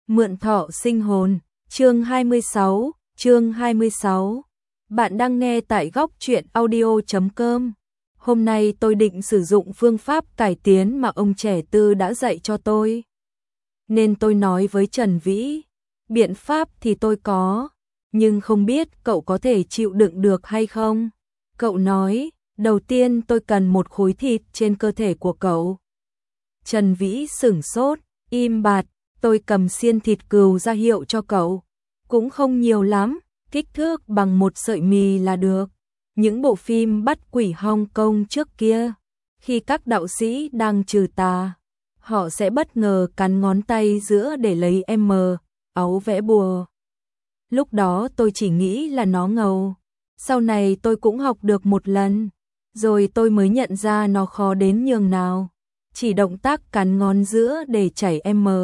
Mượn thọ sinh hồn, chương 26. Bạn đang nghe tại góc truyện audio.com. Hôm nay tôi định sử dụng phương pháp cải tiến mà ông trẻ Tư đã dạy cho tôi. Nên tôi nói với Trần Vĩ, biện pháp thì tôi có, nhưng không biết cậu có thể chịu đựng được hay không. Cậu nói, đầu tiên tôi cần một khối thịt trên cơ thể của cậu. Trần Vĩ sửng sốt, im bặt. Tôi cầm xiên thịt cừu ra hiệu cho cậu. Cũng không nhiều lắm, kích thước bằng một sợi mì là được. Những bộ phim bắt quỷ Hong Kong trước kia, khi các đạo sĩ đang trừ tà, họ sẽ bất ngờ cắn ngón tay giữa để lấy áo vẽ bùa. Lúc đó tôi chỉ nghĩ là nó ngầu. Sau này tôi cũng học được một lần, rồi tôi mới nhận ra nó khó đến nhường nào. Chỉ động tác cắn ngón giữa để chảy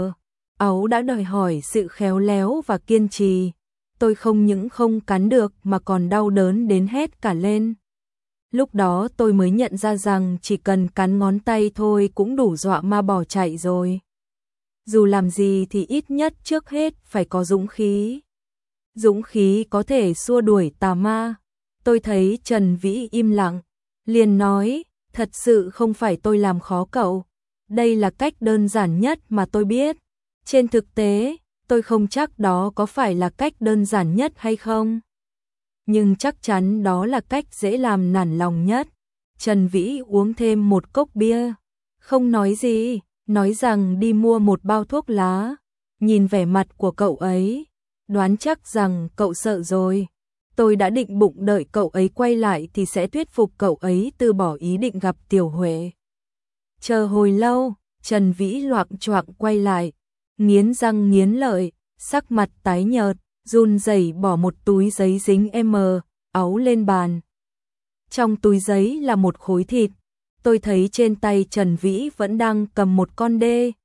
áo đã đòi hỏi sự khéo léo và kiên trì. Tôi không những không cắn được mà còn đau đớn đến hét cả lên. Lúc đó tôi mới nhận ra rằng chỉ cần cắn ngón tay thôi cũng đủ dọa ma bỏ chạy rồi. Dù làm gì thì ít nhất trước hết phải có dũng khí. Dũng khí có thể xua đuổi tà ma. Tôi thấy Trần Vĩ im lặng, liền nói, thật sự không phải tôi làm khó cậu. Đây là cách đơn giản nhất mà tôi biết. Trên thực tế, tôi không chắc đó có phải là cách đơn giản nhất hay không. Nhưng chắc chắn đó là cách dễ làm nản lòng nhất. Trần Vĩ uống thêm một cốc bia. Không nói gì, nói rằng đi mua một bao thuốc lá. Nhìn vẻ mặt của cậu ấy, đoán chắc rằng cậu sợ rồi. Tôi đã định bụng đợi cậu ấy quay lại thì sẽ thuyết phục cậu ấy từ bỏ ý định gặp Tiểu Huệ. Chờ hồi lâu, Trần Vĩ loạng choạng quay lại. Nghiến răng nghiến lợi, sắc mặt tái nhợt, run rẩy bỏ một túi giấy dính áo lên bàn. Trong túi giấy là một khối thịt. Tôi thấy trên tay Trần Vĩ vẫn đang cầm một con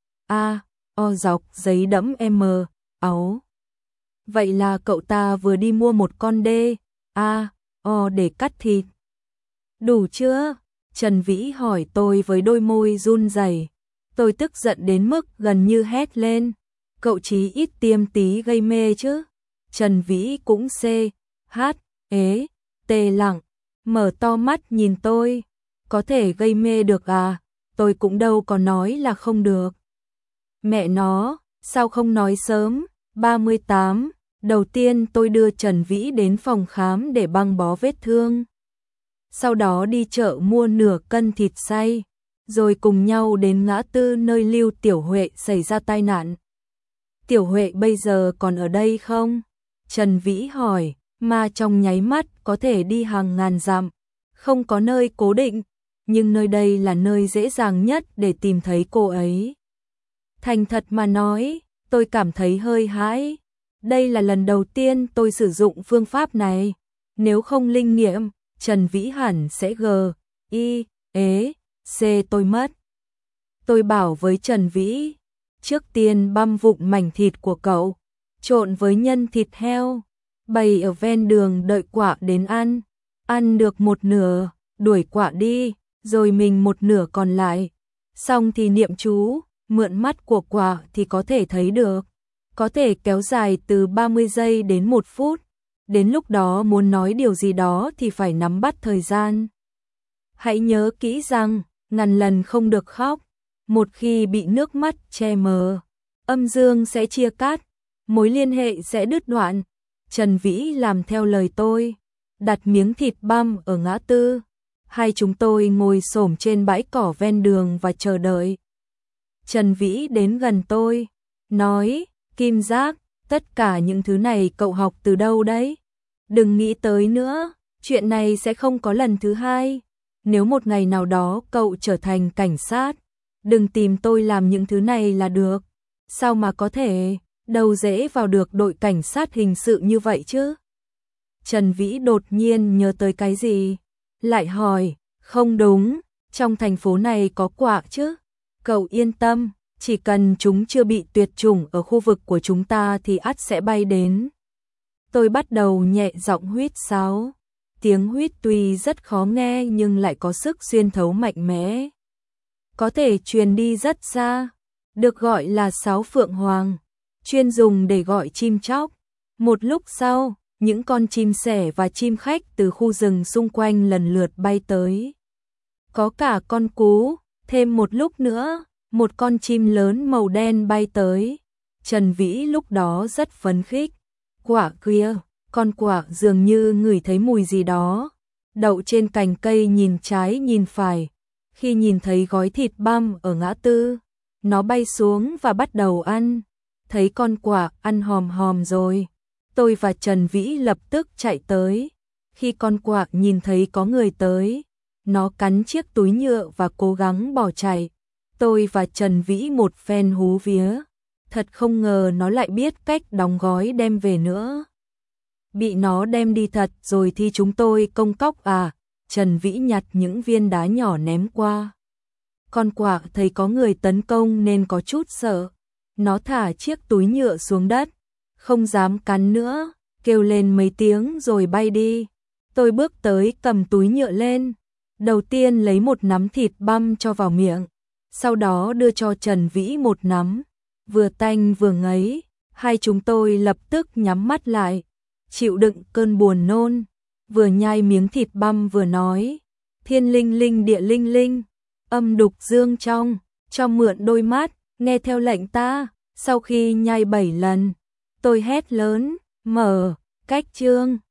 dọc giấy đẫm áo. Vậy là cậu ta vừa đi mua một con để cắt thịt. Đủ chưa? Trần Vĩ hỏi tôi với đôi môi run rẩy. Tôi tức giận đến mức gần như hét lên. Cậu chí ít tiêm tí gây mê chứ. Trần Vĩ cũng lặng, mở to mắt nhìn tôi. Có thể gây mê được à? Tôi cũng đâu có nói là không được. Mẹ nó, sao không nói sớm? 38, đầu tiên tôi đưa Trần Vĩ đến phòng khám để băng bó vết thương. Sau đó đi chợ mua nửa cân thịt xay. Rồi cùng nhau đến ngã tư nơi Lưu Tiểu Huệ xảy ra tai nạn. Tiểu Huệ bây giờ còn ở đây không? Trần Vĩ hỏi, mà trong nháy mắt có thể đi hàng ngàn dặm, không có nơi cố định, nhưng nơi đây là nơi dễ dàng nhất để tìm thấy cô ấy. Thành thật mà nói, tôi cảm thấy hơi hãi. Đây là lần đầu tiên tôi sử dụng phương pháp này. Nếu không linh nghiệm, Trần Vĩ hẳn sẽ tôi mất. Tôi bảo với Trần Vĩ, trước tiên băm vụn mảnh thịt của cậu, trộn với nhân thịt heo, bày ở ven đường đợi quạ đến ăn. Ăn được một nửa, đuổi quạ đi, rồi mình một nửa còn lại. Xong thì niệm chú, mượn mắt của quạ thì có thể thấy được. Có thể kéo dài từ 30 giây đến 1 phút. Đến lúc đó muốn nói điều gì đó thì phải nắm bắt thời gian. Hãy nhớ kỹ rằng, ngàn lần không được khóc. Một khi bị nước mắt che mờ, âm dương sẽ chia cắt, mối liên hệ sẽ đứt đoạn. Trần Vĩ làm theo lời tôi, đặt miếng thịt băm ở ngã tư. Hai chúng tôi ngồi xổm trên bãi cỏ ven đường và chờ đợi. Trần Vĩ đến gần tôi, nói, Kim Giác, tất cả những thứ này cậu học từ đâu đấy? Đừng nghĩ tới nữa, chuyện này sẽ không có lần thứ hai. Nếu một ngày nào đó cậu trở thành cảnh sát, đừng tìm tôi làm những thứ này là được. Sao mà có thể, đâu dễ vào được đội cảnh sát hình sự như vậy chứ? Trần Vĩ đột nhiên nhớ tới cái gì, lại hỏi, không đúng, trong thành phố này có quạ chứ? Cậu yên tâm, chỉ cần chúng chưa bị tuyệt chủng ở khu vực của chúng ta thì ắt sẽ bay đến. Tôi bắt đầu nhẹ giọng huýt sáo. Tiếng huýt tuy rất khó nghe nhưng lại có sức xuyên thấu mạnh mẽ. Có thể truyền đi rất xa, được gọi là sáo Phượng Hoàng. chuyên dùng để gọi chim chóc. Một lúc sau, những con chim sẻ và chim khách từ khu rừng xung quanh lần lượt bay tới. Có cả con cú, thêm một lúc nữa, một con chim lớn màu đen bay tới. Trần Vĩ lúc đó rất phấn khích. Quả kia, con quạ dường như ngửi thấy mùi gì đó, đậu trên cành cây nhìn trái nhìn phải. Khi nhìn thấy gói thịt băm ở ngã tư, nó bay xuống và bắt đầu ăn. Thấy con quạ ăn hòm hòm rồi, tôi và Trần Vĩ lập tức chạy tới. Khi con quạ nhìn thấy có người tới, nó cắn chiếc túi nhựa và cố gắng bỏ chạy. Tôi và Trần Vĩ một phen hú vía. Thật không ngờ nó lại biết cách đóng gói đem về nữa. Bị nó đem đi thật rồi thì chúng tôi công cóc à? Trần Vĩ nhặt những viên đá nhỏ ném qua. Con quạ thấy có người tấn công nên có chút sợ. Nó thả chiếc túi nhựa xuống đất, không dám cắn nữa, kêu lên mấy tiếng rồi bay đi. Tôi bước tới cầm túi nhựa lên. Đầu tiên lấy một nắm thịt băm cho vào miệng, sau đó đưa cho Trần Vĩ một nắm. Vừa tanh vừa ngấy, hai chúng tôi lập tức nhắm mắt lại, chịu đựng cơn buồn nôn, vừa nhai miếng thịt băm vừa nói: thiên linh linh địa linh linh, âm đục dương trong, cho mượn đôi mắt, nghe theo lệnh ta. Sau khi nhai 7 lần, tôi hét lớn: mở, cách chương.